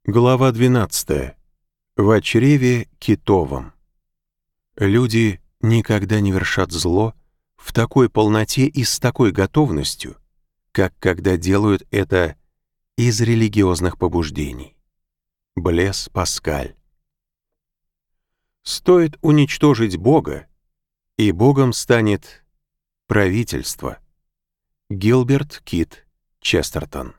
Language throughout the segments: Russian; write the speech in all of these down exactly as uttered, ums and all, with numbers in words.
Глава двенадцатая. В чреве китовом. Люди никогда не вершат зло в такой полноте и с такой готовностью, как когда делают это из религиозных побуждений. Блез Паскаль. Стоит уничтожить Бога, и Богом станет правительство. Гилберт Кит Честертон.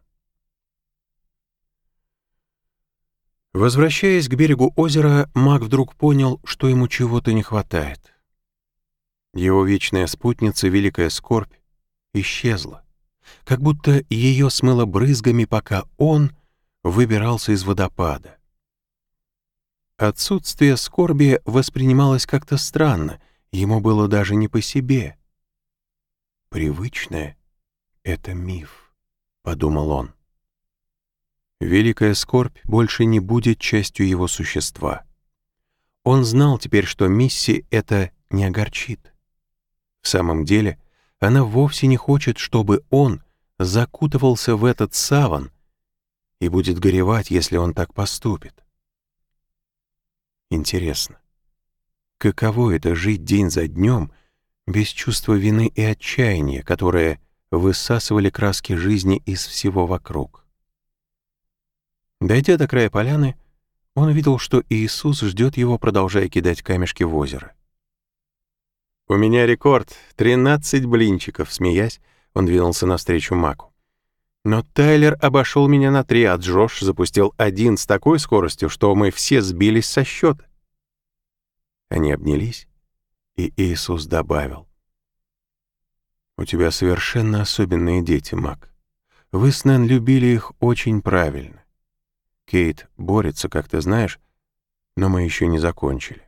Возвращаясь к берегу озера, Мак вдруг понял, что ему чего-то не хватает. Его вечная спутница, великая скорбь, исчезла, как будто ее смыло брызгами, пока он выбирался из водопада. Отсутствие скорби воспринималось как-то странно, ему было даже не по себе. «Привычное — это миф», — подумал он. Великая скорбь больше не будет частью его существа. Он знал теперь, что Мисси это не огорчит. В самом деле, она вовсе не хочет, чтобы он закутывался в этот саван и будет горевать, если он так поступит. Интересно, каково это жить день за днем без чувства вины и отчаяния, которые высасывали краски жизни из всего вокруг? Дойдя до края поляны, он увидел, что Иисус ждет его, продолжая кидать камешки в озеро. «У меня рекорд — тринадцать блинчиков», — смеясь, он двинулся навстречу Маку. «Но Тайлер обошел меня на три, а Джош запустил один с такой скоростью, что мы все сбились со счета». Они обнялись, и Иисус добавил: «У тебя совершенно особенные дети, Мак. Вы с Нэн любили их очень правильно. Кейт борется, как ты знаешь, но мы еще не закончили».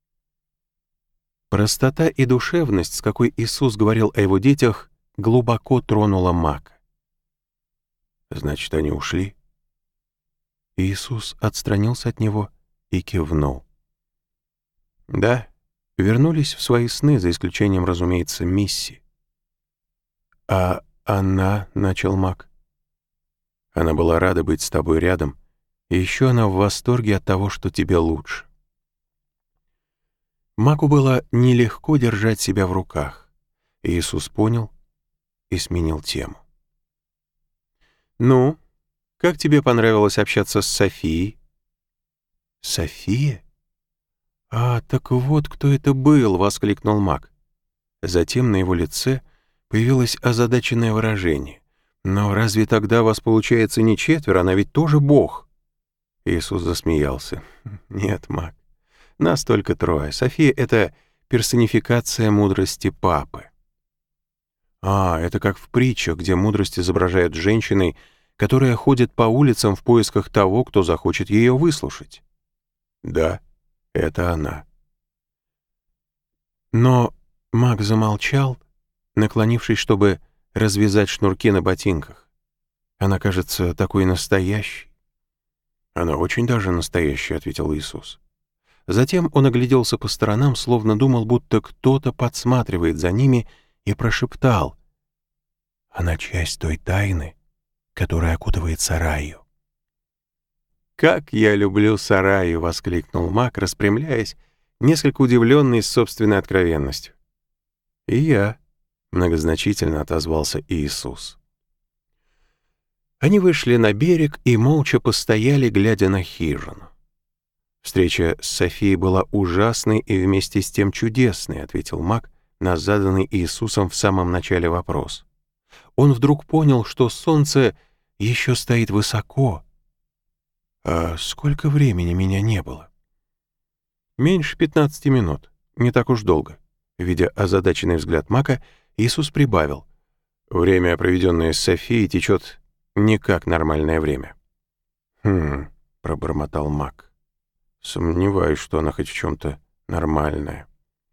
Простота и душевность, с какой Иисус говорил о его детях, глубоко тронула Мака. «Значит, они ушли?» Иисус отстранился от него и кивнул. «Да, вернулись в свои сны, за исключением, разумеется, Мисси». «А она...» — начал Мак. «Она была рада быть с тобой рядом, и еще она в восторге от того, что тебе лучше». Маку было нелегко держать себя в руках. Иисус понял и сменил тему. «Ну, как тебе понравилось общаться с Софией?» «София? А, так вот кто это был!» — воскликнул Мак. Затем на его лице появилось озадаченное выражение. «Но разве тогда вас получается не четверо? Она ведь тоже Бог!» Иисус засмеялся. «Нет, Мак, нас только трое. София — это персонификация мудрости Папы». «А, это как в притчах, где мудрость изображают женщиной, которая ходит по улицам в поисках того, кто захочет ее выслушать». «Да, это она». Но Мак замолчал, наклонившись, чтобы развязать шнурки на ботинках. Она кажется такой настоящей. «Она очень даже настоящая», — ответил Иисус. Затем он огляделся по сторонам, словно думал, будто кто-то подсматривает за ними, и прошептал: «Она часть той тайны, которая окутывает Сараю». «Как я люблю Сараю!» — воскликнул Мак, распрямляясь, несколько удивленный собственной откровенностью. «И я», — многозначительно отозвался Иисус. Они вышли на берег и молча постояли, глядя на хижину. «Встреча с Софией была ужасной и вместе с тем чудесной», — ответил Мак на заданный Иисусом в самом начале вопрос. Он вдруг понял, что солнце еще стоит высоко. «А сколько времени меня не было?» «Меньше пятнадцати минут, не так уж долго». Видя озадаченный взгляд Мака, Иисус прибавил: «Время, проведенное с Софией, течет не как нормальное время». «Хм», — пробормотал Мак. «Сомневаюсь, что она хоть в чем-то нормальная».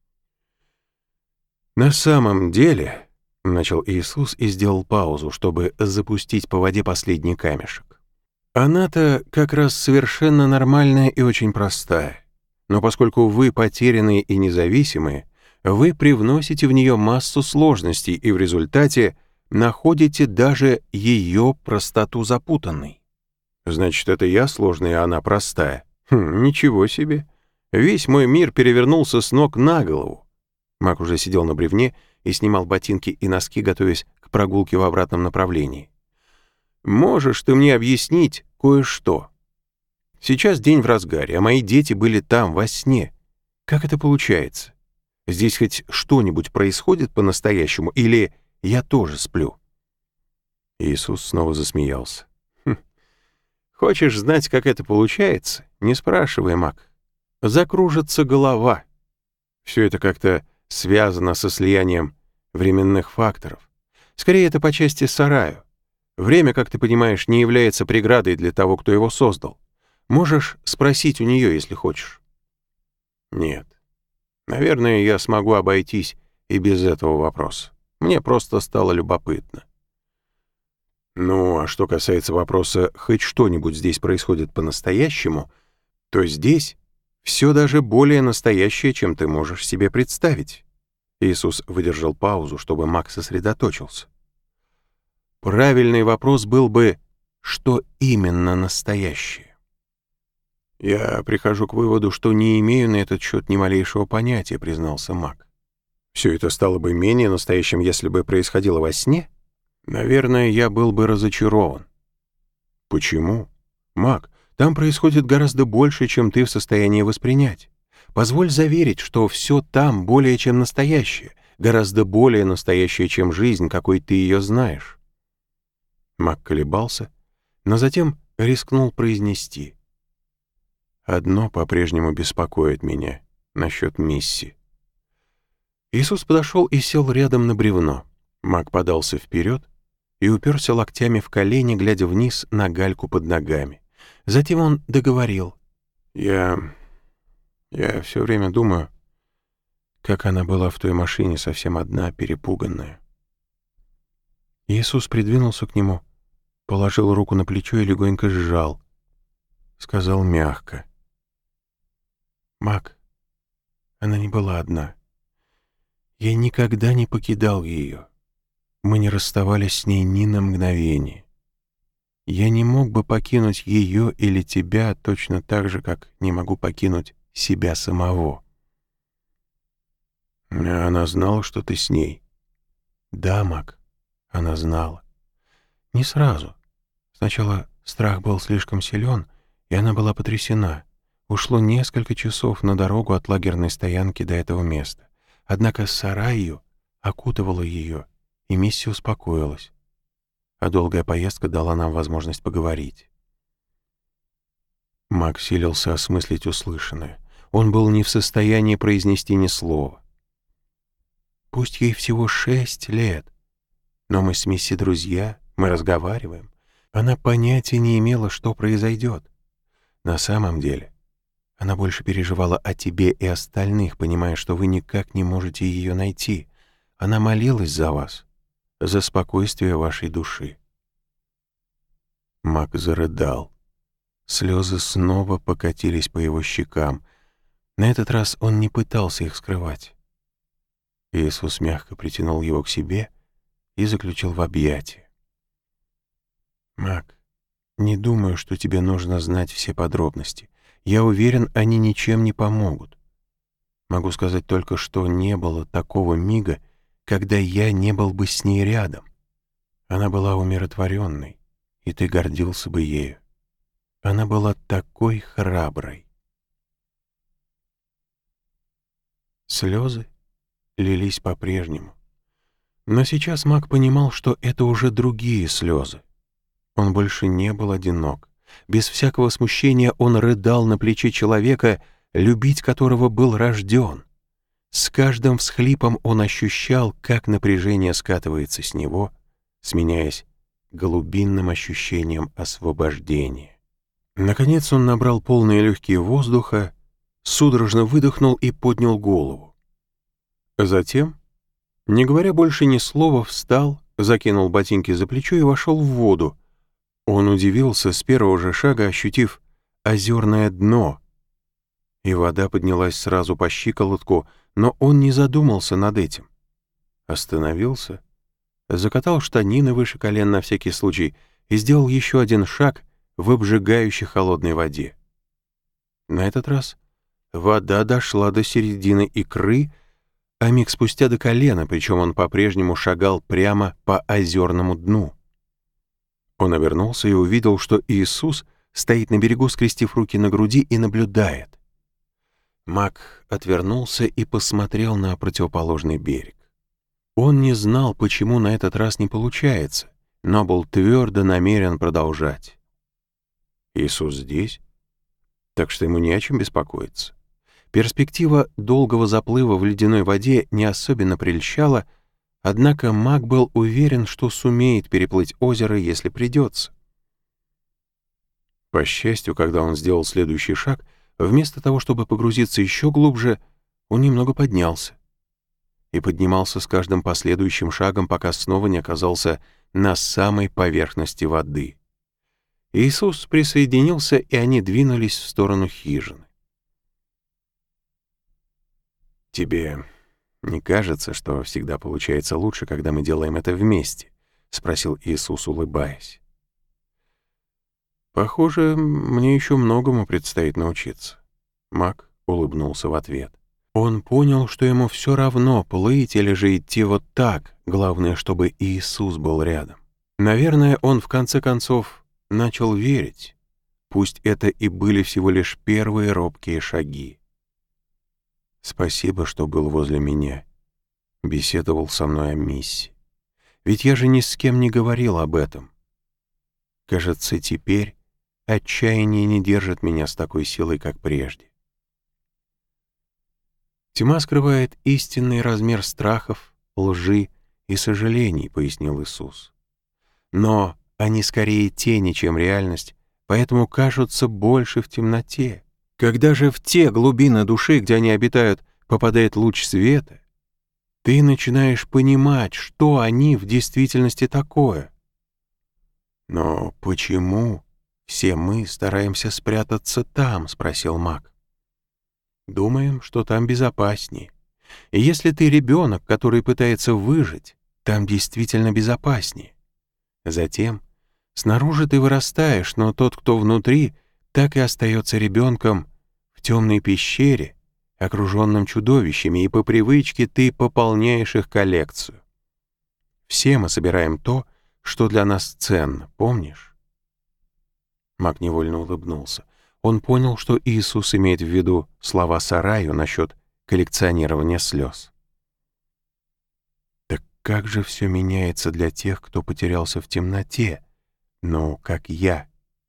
«На самом деле», — начал Иисус и сделал паузу, чтобы запустить по воде последний камешек, «она-то как раз совершенно нормальная и очень простая. Но поскольку вы потерянные и независимые, вы привносите в нее массу сложностей и в результате находите даже ее простоту запутанной. Значит, это я сложная, а она простая. Хм, ничего себе. Весь мой мир перевернулся с ног на голову. Мак уже сидел на бревне и снимал ботинки и носки, готовясь к прогулке в обратном направлении. «Можешь ты мне объяснить кое-что? Сейчас день в разгаре, а мои дети были там, во сне. Как это получается? Здесь хоть что-нибудь происходит по-настоящему, или я тоже сплю?» Иисус снова засмеялся. «Хм. Хочешь знать, как это получается? Не спрашивай, Мак. Закружится голова. Все это как-то связано со слиянием временных факторов. Скорее, это по части сараю. Время, как ты понимаешь, не является преградой для того, кто его создал. Можешь спросить у нее, если хочешь». «Нет. Наверное, я смогу обойтись и без этого вопроса. Мне просто стало любопытно». «Ну, а что касается вопроса, хоть что-нибудь здесь происходит по-настоящему, то здесь все даже более настоящее, чем ты можешь себе представить». Иисус выдержал паузу, чтобы Мак сосредоточился. Правильный вопрос был бы, что именно настоящее? «Я прихожу к выводу, что не имею на этот счет ни малейшего понятия», — признался Мак. «Все это стало бы менее настоящим, если бы происходило во сне? Наверное, я был бы разочарован». «Почему? Мак, там происходит гораздо больше, чем ты в состоянии воспринять. Позволь заверить, что все там более чем настоящее, гораздо более настоящее, чем жизнь, какой ты ее знаешь». Мак колебался, но затем рискнул произнести: «Одно по-прежнему беспокоит меня насчет Мисси». Иисус подошел и сел рядом на бревно. Мак подался вперед и уперся локтями в колени, глядя вниз на гальку под ногами. Затем он договорил: «Я... я все время думаю, как она была в той машине совсем одна, перепуганная». Иисус придвинулся к нему, положил руку на плечо и легонько сжал. Сказал мягко: «Мак, она не была одна. Я никогда не покидал ее. Мы не расставались с ней ни на мгновение. Я не мог бы покинуть ее или тебя точно так же, как не могу покинуть себя самого». «Она знала, что ты с ней?» «Да, Мак, она знала. Не сразу. Сначала страх был слишком силен, и она была потрясена. Ушло несколько часов на дорогу от лагерной стоянки до этого места. Однако сарай ее окутывала ее, и Мисси успокоилась. А долгая поездка дала нам возможность поговорить». Мак силился осмыслить услышанное. Он был не в состоянии произнести ни слова. «Пусть ей всего шесть лет, но мы с Мисси друзья, мы разговариваем. Она понятия не имела, что произойдет. На самом деле, она больше переживала о тебе и остальных, понимая, что вы никак не можете ее найти. Она молилась за вас, за спокойствие вашей души». Мак зарыдал. Слезы снова покатились по его щекам. На этот раз он не пытался их скрывать. Иисус мягко притянул его к себе и заключил в объятия. «Мак, не думаю, что тебе нужно знать все подробности. Я уверен, они ничем не помогут. Могу сказать только, что не было такого мига, когда я не был бы с ней рядом. Она была умиротворенной, и ты гордился бы ею. Она была такой храброй». Слезы лились по-прежнему. Но сейчас Мак понимал, что это уже другие слезы. Он больше не был одинок. Без всякого смущения он рыдал на плече человека, любить которого был рожден. С каждым всхлипом он ощущал, как напряжение скатывается с него, сменяясь глубинным ощущением освобождения. Наконец он набрал полные легкие воздуха, судорожно выдохнул и поднял голову. Затем, не говоря больше ни слова, встал, закинул ботинки за плечо и вошел в воду. Он удивился с первого же шага, ощутив озерное дно, и вода поднялась сразу по щиколотку, но он не задумался над этим. Остановился, закатал штанины выше колен на всякий случай и сделал еще один шаг, в обжигающей холодной воде. На этот раз вода дошла до середины икры, а миг спустя до колена, причем он по-прежнему шагал прямо по озерному дну. Он обернулся и увидел, что Иисус стоит на берегу, скрестив руки на груди, и наблюдает. Мак отвернулся и посмотрел на противоположный берег. Он не знал, почему на этот раз не получается, но был твердо намерен продолжать. Иисус здесь, так что ему не о чем беспокоиться. Перспектива долгого заплыва в ледяной воде не особенно прельщала, однако Мак был уверен, что сумеет переплыть озеро, если придется. По счастью, когда он сделал следующий шаг, вместо того, чтобы погрузиться еще глубже, он немного поднялся. И поднимался с каждым последующим шагом, пока снова не оказался на самой поверхности воды. Иисус присоединился, и они двинулись в сторону хижины. «Тебе не кажется, что всегда получается лучше, когда мы делаем это вместе?» — спросил Иисус, улыбаясь. «Похоже, мне еще многому предстоит научиться». Мак улыбнулся в ответ. Он понял, что ему все равно, плыть или же идти вот так, главное, чтобы Иисус был рядом. Наверное, он в конце концов начал верить, пусть это и были всего лишь первые робкие шаги. «Спасибо, что был возле меня», — беседовал со мной о миссии. «Ведь я же ни с кем не говорил об этом. Кажется, теперь отчаяние не держит меня с такой силой, как прежде». «Тьма скрывает истинный размер страхов, лжи и сожалений», — пояснил Иисус. «Но они скорее тени, чем реальность, поэтому кажутся больше в темноте. Когда же в те глубины души, где они обитают, попадает луч света, ты начинаешь понимать, что они в действительности такое». «Но почему все мы стараемся спрятаться там?» — спросил Мак. «Думаем, что там безопаснее. И если ты ребенок, который пытается выжить, там действительно безопаснее. Затем снаружи ты вырастаешь, но тот, кто внутри, так и остается ребенком в темной пещере, окруженном чудовищами, и по привычке ты пополняешь их коллекцию. Все мы собираем то, что для нас ценно, помнишь?» Мак невольно улыбнулся. Он понял, что Иисус имеет в виду слова Сараю насчет коллекционирования слез. «Так как же все меняется для тех, кто потерялся в темноте, ну, как я?»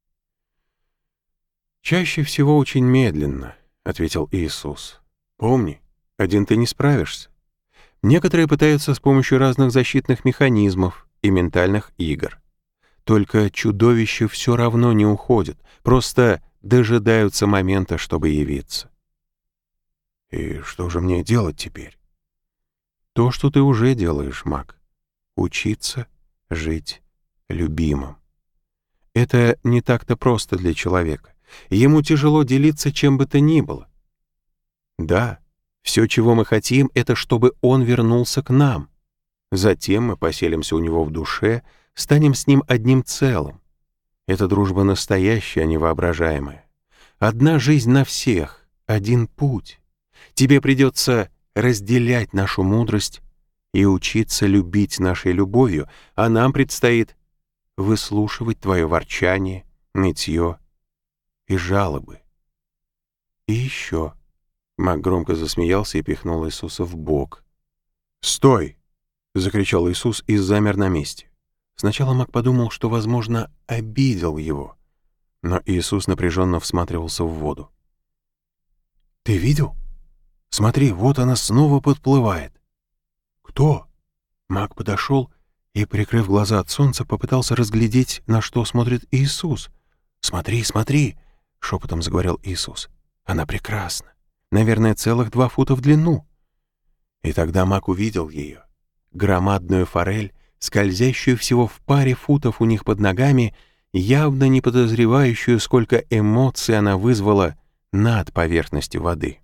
«Чаще всего очень медленно», — ответил Иисус. «Помни, один ты не справишься. Некоторые пытаются с помощью разных защитных механизмов и ментальных игр. Только чудовища все равно не уходят, просто дожидаются момента, чтобы явиться». «И что же мне делать теперь?» «То, что ты уже делаешь, Мак. Учиться жить любимым. Это не так-то просто для человека. Ему тяжело делиться чем бы то ни было. Да, все, чего мы хотим, это чтобы он вернулся к нам. Затем мы поселимся у него в душе, станем с ним одним целым. Эта дружба настоящая, а не воображаемая. Одна жизнь на всех, один путь. Тебе придется разделять нашу мудрость и учиться любить нашей любовью, а нам предстоит выслушивать твое ворчание, нытье и жалобы. И еще...» Мак громко засмеялся и пихнул Иисуса в бок. «Стой!» — закричал Иисус и замер на месте. Сначала Мак подумал, что, возможно, обидел его, но Иисус напряженно всматривался в воду. «Ты видел? Смотри, вот она снова подплывает». «Кто?» Мак подошел и, прикрыв глаза от солнца, попытался разглядеть, на что смотрит Иисус. «Смотри, смотри!» — шепотом заговорил Иисус. «Она прекрасна. Наверное, целых два фута в длину». И тогда Мак увидел ее, громадную форель, скользящую всего в паре футов у них под ногами, явно не подозревающую, сколько эмоций она вызвала над поверхностью воды.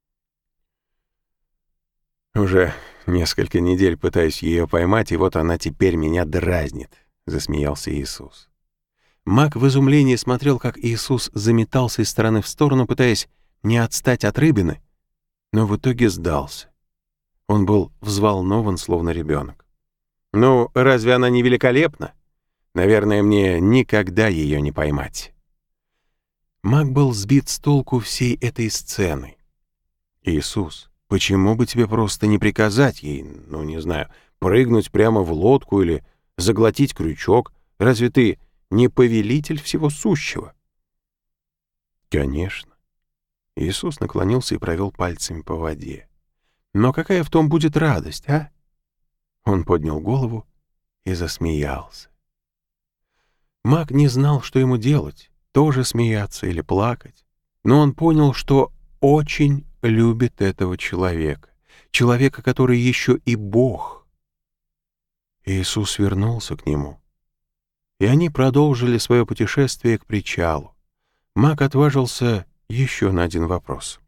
«Уже несколько недель пытаюсь ее поймать, и вот она теперь меня дразнит», — засмеялся Иисус. Мак в изумлении смотрел, как Иисус заметался из стороны в сторону, пытаясь не отстать от рыбины, но в итоге сдался. Он был взволнован, словно ребенок. «Ну, разве она не великолепна? Наверное, мне никогда ее не поймать». Мак был сбит с толку всей этой сценой. «Иисус, почему бы тебе просто не приказать ей, ну, не знаю, прыгнуть прямо в лодку или заглотить крючок? Разве ты не повелитель всего сущего?» «Конечно». Иисус наклонился и провел пальцами по воде. «Но какая в том будет радость, а?» Он поднял голову и засмеялся. Мак не знал, что ему делать, тоже смеяться или плакать, но он понял, что очень любит этого человека, человека, который еще и Бог. Иисус вернулся к нему, и они продолжили свое путешествие к причалу. Мак отважился еще на один вопрос.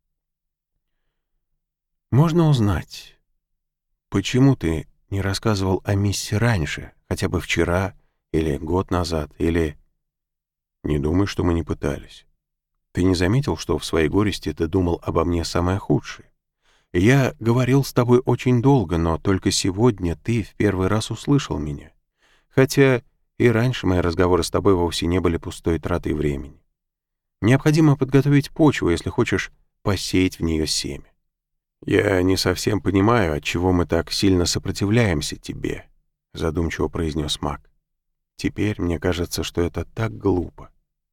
«Можно узнать, почему ты не рассказывал о миссе раньше, хотя бы вчера или год назад, или...» «Не думай, что мы не пытались. Ты не заметил, что в своей горести ты думал обо мне самое худшее? Я говорил с тобой очень долго, но только сегодня ты в первый раз услышал меня. Хотя и раньше мои разговоры с тобой вовсе не были пустой тратой времени. Необходимо подготовить почву, если хочешь посеять в нее семя. Я не совсем понимаю, отчего мы так сильно сопротивляемся тебе», — задумчиво произнес Мак. «Теперь мне кажется, что это так глупо».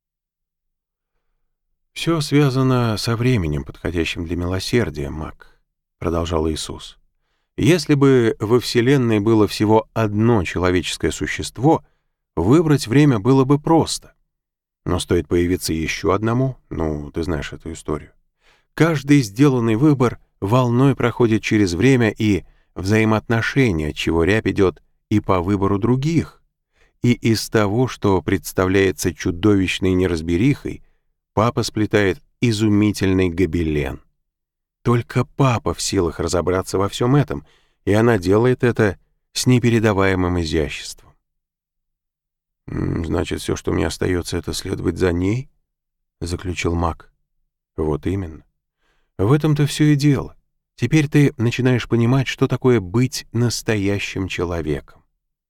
«Все связано со временем, подходящим для милосердия, Мак», — продолжал Иисус. «Если бы во Вселенной было всего одно человеческое существо, выбрать время было бы просто. Но стоит появиться еще одному, ну, ты знаешь эту историю. Каждый сделанный выбор волной проходит через время и взаимоотношения, отчего рябь идет и по выбору других. И из того, что представляется чудовищной неразберихой, папа сплетает изумительный гобелен. Только папа в силах разобраться во всем этом, и она делает это с непередаваемым изяществом. «Значит, все, что мне остается, это следовать за ней?» — заключил Мак. «Вот именно. В этом-то все и дело. Теперь ты начинаешь понимать, что такое быть настоящим человеком».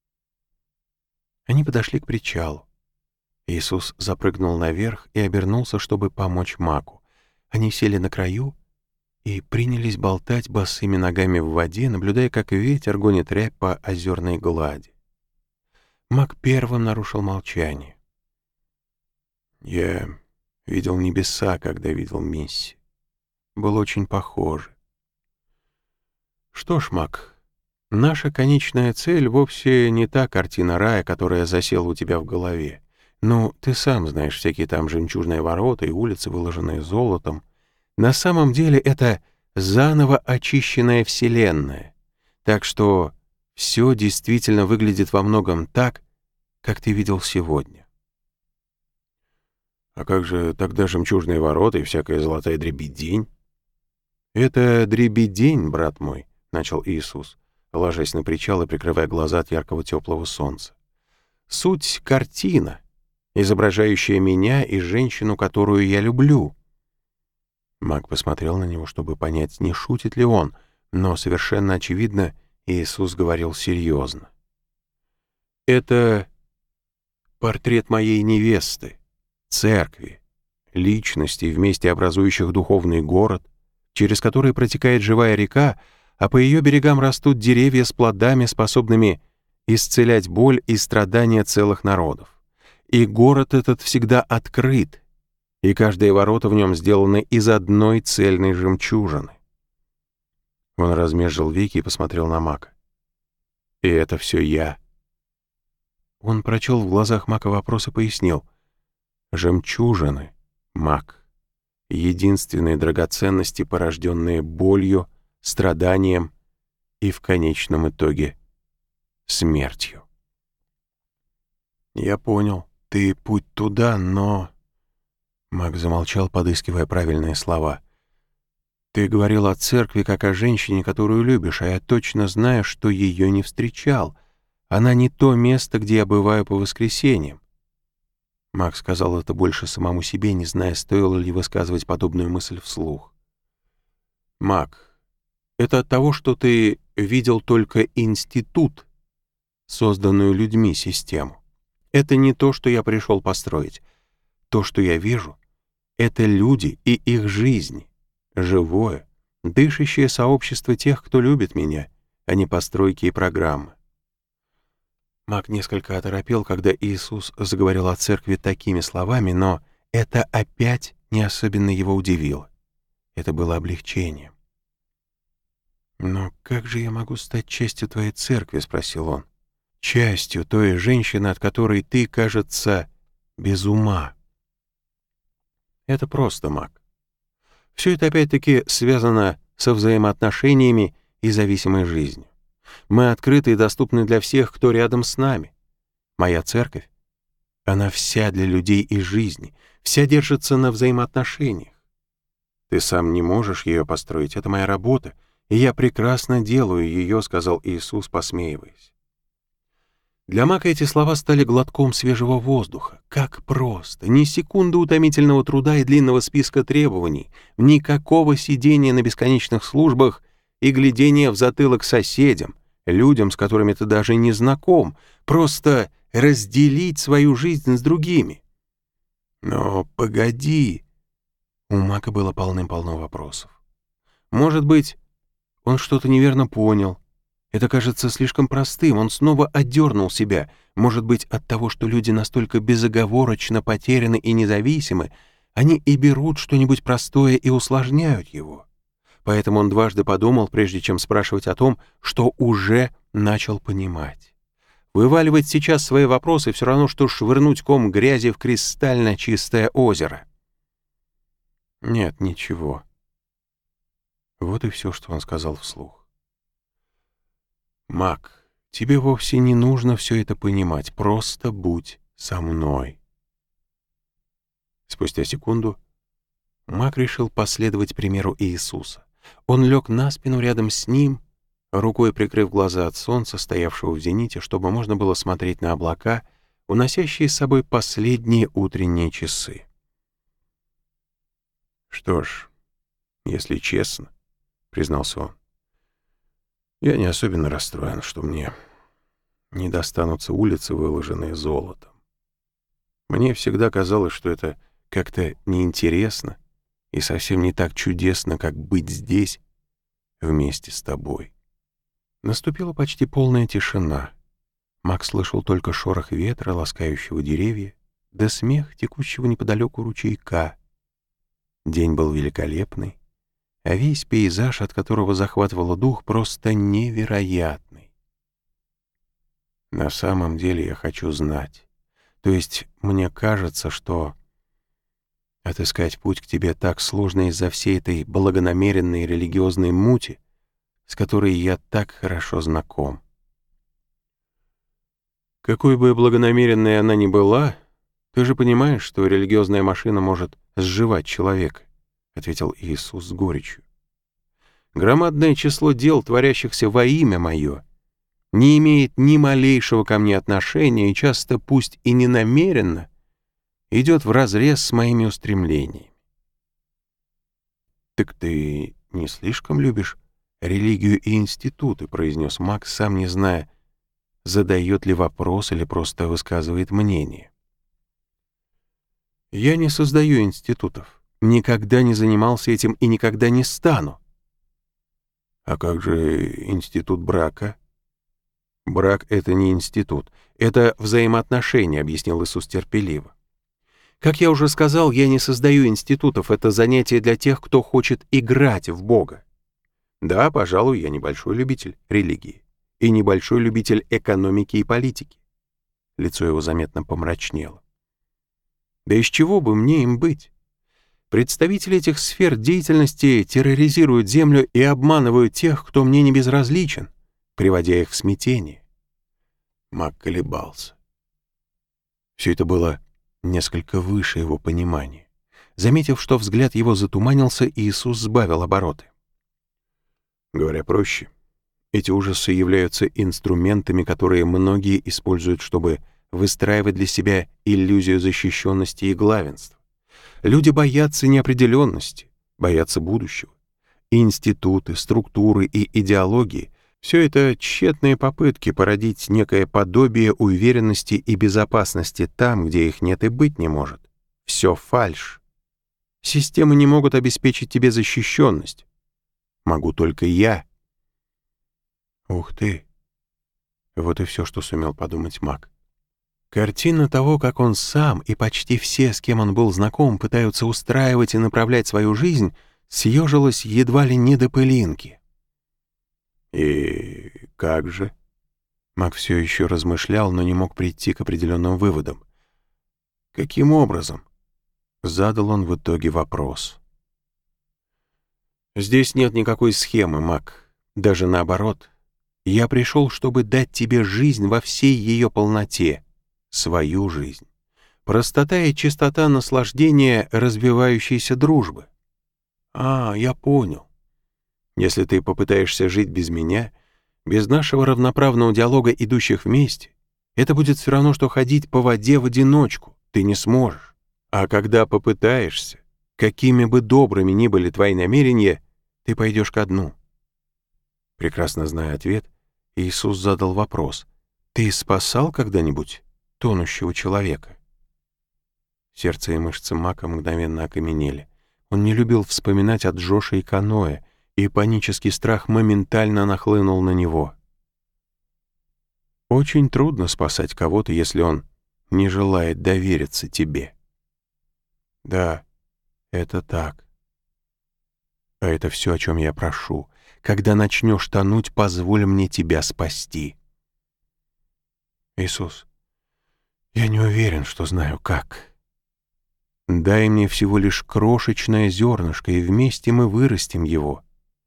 Они подошли к причалу. Иисус запрыгнул наверх и обернулся, чтобы помочь Маку. Они сели на краю и принялись болтать босыми ногами в воде, наблюдая, как ветер гонит рябь по озерной глади. Мак первым нарушил молчание. «Я видел небеса, когда видел Мисси. Было очень похоже. Что ж, Мак, наша конечная цель вовсе не та картина рая, которая засела у тебя в голове. Ну, ты сам знаешь, всякие там жемчужные ворота и улицы, выложенные золотом. На самом деле это заново очищенная вселенная. Так что все действительно выглядит во многом так, как ты видел сегодня». «А как же тогда жемчужные ворота и всякая золотая дребедень?» «Это дребедень, брат мой», — начал Иисус, ложась на причал и прикрывая глаза от яркого теплого солнца. «Суть — картина, изображающая меня и женщину, которую я люблю». Мак посмотрел на него, чтобы понять, не шутит ли он, но совершенно очевидно, Иисус говорил серьезно. «Это портрет моей невесты, церкви, личностей, вместе образующих духовный город, через который протекает живая река, а по ее берегам растут деревья с плодами, способными исцелять боль и страдания целых народов. И город этот всегда открыт, и каждые ворота в нем сделаны из одной цельной жемчужины». Он размежил веки и посмотрел на Мака. «И это все я». Он прочел в глазах Мака вопрос и пояснил. «Жемчужины, Мак, единственные драгоценности, порожденные болью, страданием и в конечном итоге смертью». «Я понял, ты путь туда, но...» Мак замолчал, подыскивая правильные слова. «Ты говорил о церкви как о женщине, которую любишь, а я точно знаю, что ее не встречал. Она не то место, где я бываю по воскресеньям». Мак сказал это больше самому себе, не зная, стоило ли высказывать подобную мысль вслух. «Мак, это от того, что ты видел только институт, созданную людьми систему. Это не то, что я пришел построить. То, что я вижу, это люди и их жизни, живое, дышащее сообщество тех, кто любит меня, а не постройки и программы». Мак несколько оторопел, когда Иисус заговорил о церкви такими словами, но это опять не особенно его удивило. Это было облегчением. «Но как же я могу стать частью твоей церкви?» — спросил он. «Частью той женщины, от которой ты, кажется, без ума». Это просто, Мак. Все это опять-таки связано со взаимоотношениями и зависимой жизнью. Мы открыты и доступны для всех, кто рядом с нами. Моя церковь, она вся для людей и жизни, вся держится на взаимоотношениях. Ты сам не можешь ее построить, это моя работа, и я прекрасно делаю ее, сказал Иисус, посмеиваясь. Для Мака эти слова стали глотком свежего воздуха. Как просто, ни секунды утомительного труда и длинного списка требований, никакого сидения на бесконечных службах и глядения в затылок соседям, людям, с которыми ты даже не знаком, просто разделить свою жизнь с другими. Но погоди. У Мака было полным-полно вопросов. Может быть, он что-то неверно понял. Это кажется слишком простым, он снова отдернул себя. Может быть, от того, что люди настолько безоговорочно потеряны и независимы, они и берут что-нибудь простое и усложняют его. Поэтому он дважды подумал, прежде чем спрашивать о том, что уже начал понимать. Вываливать сейчас свои вопросы все равно, что швырнуть ком грязи в кристально чистое озеро. Нет, ничего. Вот и все, что он сказал вслух. «Мак, тебе вовсе не нужно все это понимать, просто будь со мной». Спустя секунду Мак решил последовать примеру Иисуса. Он лег на спину рядом с ним, рукой прикрыв глаза от солнца, стоявшего в зените, чтобы можно было смотреть на облака, уносящие с собой последние утренние часы. «Что ж, если честно, — признался он, — я не особенно расстроен, что мне не достанутся улицы, выложенные золотом. Мне всегда казалось, что это как-то неинтересно и совсем не так чудесно, как быть здесь вместе с тобой». Наступила почти полная тишина. Мак слышал только шорох ветра, ласкающего деревья, да смех текущего неподалеку ручейка. День был великолепный, а весь пейзаж, от которого захватывало дух, просто невероятный. На самом деле я хочу знать. То есть мне кажется, что отыскать путь к тебе так сложно из-за всей этой благонамеренной религиозной мути, с которой я так хорошо знаком. Какой бы благонамеренной она ни была, ты же понимаешь, что религиозная машина может сживать человека, — ответил Иисус с горечью. Громадное число дел, творящихся во имя мое, не имеет ни малейшего ко мне отношения и часто, пусть и ненамеренно, идет вразрез с моими устремлениями. «Так ты не слишком любишь религию и институты?» — произнес Мак, сам не зная, задает ли вопрос или просто высказывает мнение. «Я не создаю институтов, никогда не занимался этим и никогда не стану». «А как же институт брака?» «Брак — это не институт, это взаимоотношения», — объяснил Иисус терпеливо. «Как я уже сказал, я не создаю институтов, это занятие для тех, кто хочет играть в Бога. Да, пожалуй, я небольшой любитель религии и небольшой любитель экономики и политики». Лицо его заметно помрачнело. «Да из чего бы мне им быть? Представители этих сфер деятельности терроризируют землю и обманывают тех, кто мне не безразличен, приводя их в смятение». Мак колебался. Все это было несколько выше его понимания. Заметив, что взгляд его затуманился, Иисус сбавил обороты. Говоря проще, эти ужасы являются инструментами, которые многие используют, чтобы выстраивать для себя иллюзию защищенности и главенства. Люди боятся неопределенности, боятся будущего. Институты, структуры и идеологии — все это тщетные попытки породить некое подобие уверенности и безопасности там, где их нет и быть не может. Все фальшь. Системы не могут обеспечить тебе защищенность. Могу только я. Ух ты! Вот и все, что сумел подумать Мак. Картина того, как он сам и почти все, с кем он был знаком, пытаются устраивать и направлять свою жизнь, съежилась едва ли не до пылинки. «И как же?» Мак все еще размышлял, но не мог прийти к определенным выводам. «Каким образом?» — задал он в итоге вопрос. «Здесь нет никакой схемы, Мак. Даже наоборот. Я пришел, чтобы дать тебе жизнь во всей ее полноте. Свою жизнь. Простота и чистота наслаждения развивающейся дружбы. А, я понял. Если ты попытаешься жить без меня, без нашего равноправного диалога, идущих вместе, это будет все равно, что ходить по воде в одиночку. Ты не сможешь. А когда попытаешься, какими бы добрыми ни были твои намерения, ты пойдешь ко дну». Прекрасно зная ответ, Иисус задал вопрос: «Ты спасал когда-нибудь тонущего человека?» Сердце и мышцы Мака мгновенно окаменели. Он не любил вспоминать о Джоше и Каное, и панический страх моментально нахлынул на него. Очень трудно спасать кого-то, если он не желает довериться тебе. Да, это так. А это все, о чем я прошу. Когда начнешь тонуть, позволь мне тебя спасти. Иисус, я не уверен, что знаю как. Дай мне всего лишь крошечное зернышко, и вместе мы вырастим его.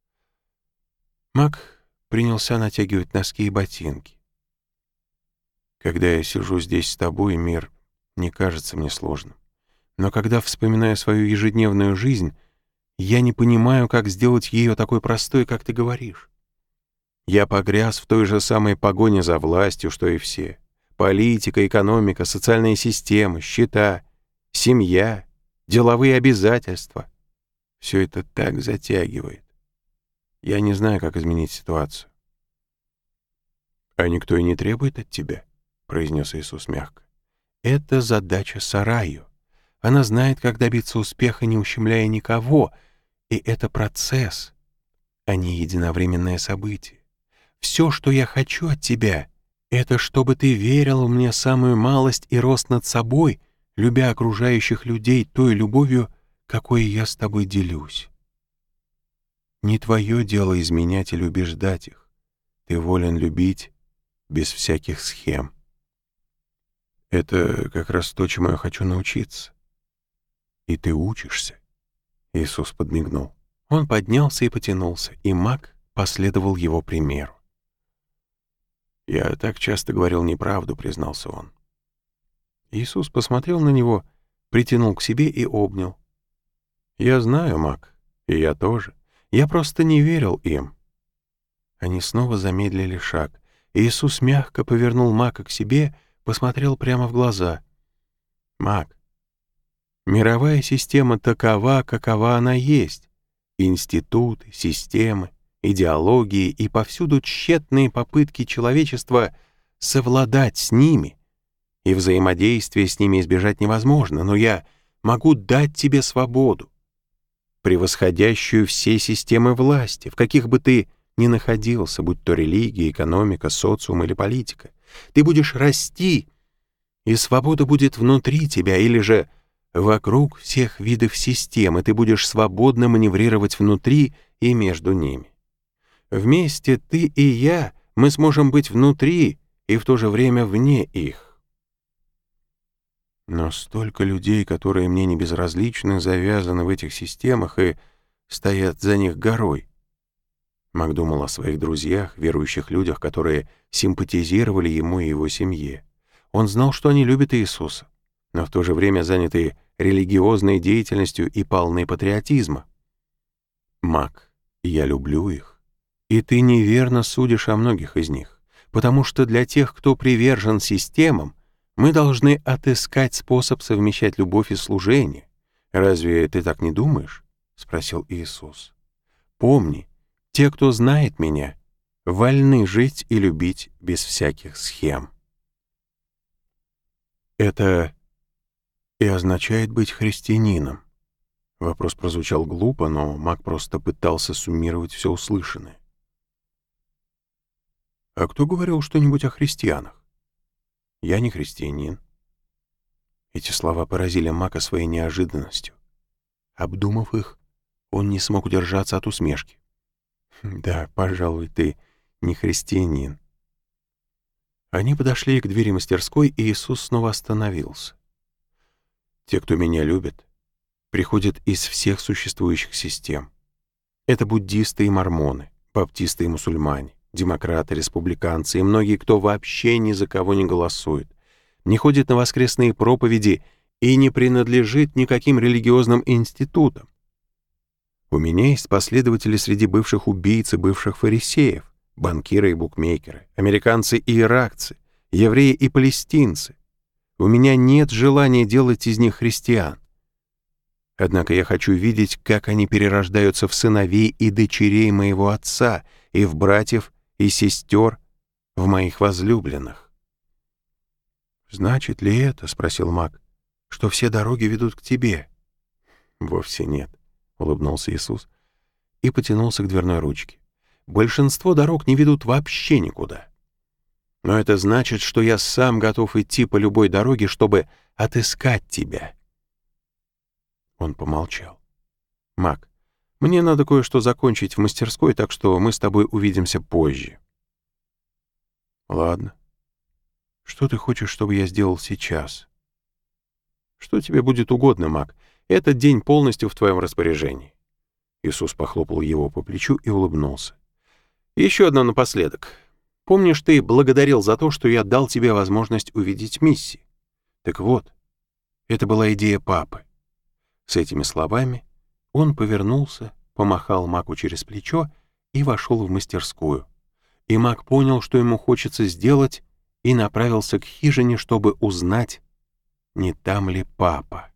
Мак принялся натягивать носки и ботинки. Когда я сижу здесь с тобой, мир не кажется мне сложным. Но когда вспоминаю свою ежедневную жизнь, я не понимаю, как сделать ее такой простой, как ты говоришь. Я погряз в той же самой погоне за властью, что и все. Политика, экономика, социальные системы, счета, семья, деловые обязательства. Все это так затягивает. Я не знаю, как изменить ситуацию. «А никто и не требует от тебя», — произнес Иисус мягко. «Это задача Сараю. Она знает, как добиться успеха, не ущемляя никого, и это процесс, а не единовременное событие. Все, что я хочу от тебя, это чтобы ты верил в мне самую малость и рос над собой, любя окружающих людей той любовью, какой я с тобой делюсь. Не твое дело изменять или убеждать их. Ты волен любить без всяких схем. Это как раз то, чему я хочу научиться. И ты учишься». Иисус подмигнул. Он поднялся и потянулся, и Мак последовал его примеру. «Я так часто говорил неправду», — признался он. Иисус посмотрел на него, притянул к себе и обнял. «Я знаю, Мак, и я тоже. Я просто не верил им». Они снова замедлили шаг. Иисус мягко повернул Мака к себе, посмотрел прямо в глаза. «Мак, мировая система такова, какова она есть. Институты, системы, идеологии и повсюду тщетные попытки человечества совладать с ними. И взаимодействие с ними избежать невозможно, но я могу дать тебе свободу, превосходящую все системы власти, в каких бы ты ни находился, будь то религия, экономика, социум или политика. Ты будешь расти, и свобода будет внутри тебя, или же вокруг всех видов систем, и ты будешь свободно маневрировать внутри и между ними. Вместе ты и я, мы сможем быть внутри и в то же время вне их. Но столько людей, которые мне не безразличны, завязаны в этих системах и стоят за них горой. Мак думал о своих друзьях, верующих людях, которые симпатизировали ему и его семье. Он знал, что они любят Иисуса, но в то же время заняты религиозной деятельностью и полны патриотизма. Мак, я люблю их, и ты неверно судишь о многих из них, потому что для тех, кто привержен системам, Мы должны отыскать способ совмещать любовь и служение. Разве ты так не думаешь? — спросил Иисус. Помни, те, кто знает меня, вольны жить и любить без всяких схем. Это и означает быть христианином. Вопрос прозвучал глупо, но Мак просто пытался суммировать все услышанное. А кто говорил что-нибудь о христианах? Я не христианин. Эти слова поразили Мака своей неожиданностью. Обдумав их, он не смог удержаться от усмешки. «Да, пожалуй, ты не христианин». Они подошли к двери мастерской, и Иисус снова остановился. «Те, кто меня любит, приходят из всех существующих систем. Это буддисты и мормоны, баптисты и мусульмане, демократы, республиканцы и многие, кто вообще ни за кого не голосует, не ходит на воскресные проповеди и не принадлежит никаким религиозным институтам. У меня есть последователи среди бывших убийц и бывших фарисеев, банкиры и букмекеры, американцы и иракцы, евреи и палестинцы. У меня нет желания делать из них христиан. Однако я хочу видеть, как они перерождаются в сыновей и дочерей моего отца и в братьев и сестер, в моих возлюбленных». «Значит ли это, — спросил Мак, — что все дороги ведут к тебе?» «Вовсе нет», — улыбнулся Иисус и потянулся к дверной ручке. «Большинство дорог не ведут вообще никуда. Но это значит, что я сам готов идти по любой дороге, чтобы отыскать тебя». Он помолчал. «Мак, мне надо кое-что закончить в мастерской, так что мы с тобой увидимся позже». «Ладно. Что ты хочешь, чтобы я сделал сейчас?» «Что тебе будет угодно, Мак. Этот день полностью в твоем распоряжении». Иисус похлопал его по плечу и улыбнулся. «Еще одно напоследок. Помнишь, ты благодарил за то, что я дал тебе возможность увидеть Мисси? Так вот, это была идея папы». С этими словами он повернулся, помахал Маку через плечо и вошел в мастерскую. И Мак понял, что ему хочется сделать, и направился к хижине, чтобы узнать, не там ли папа.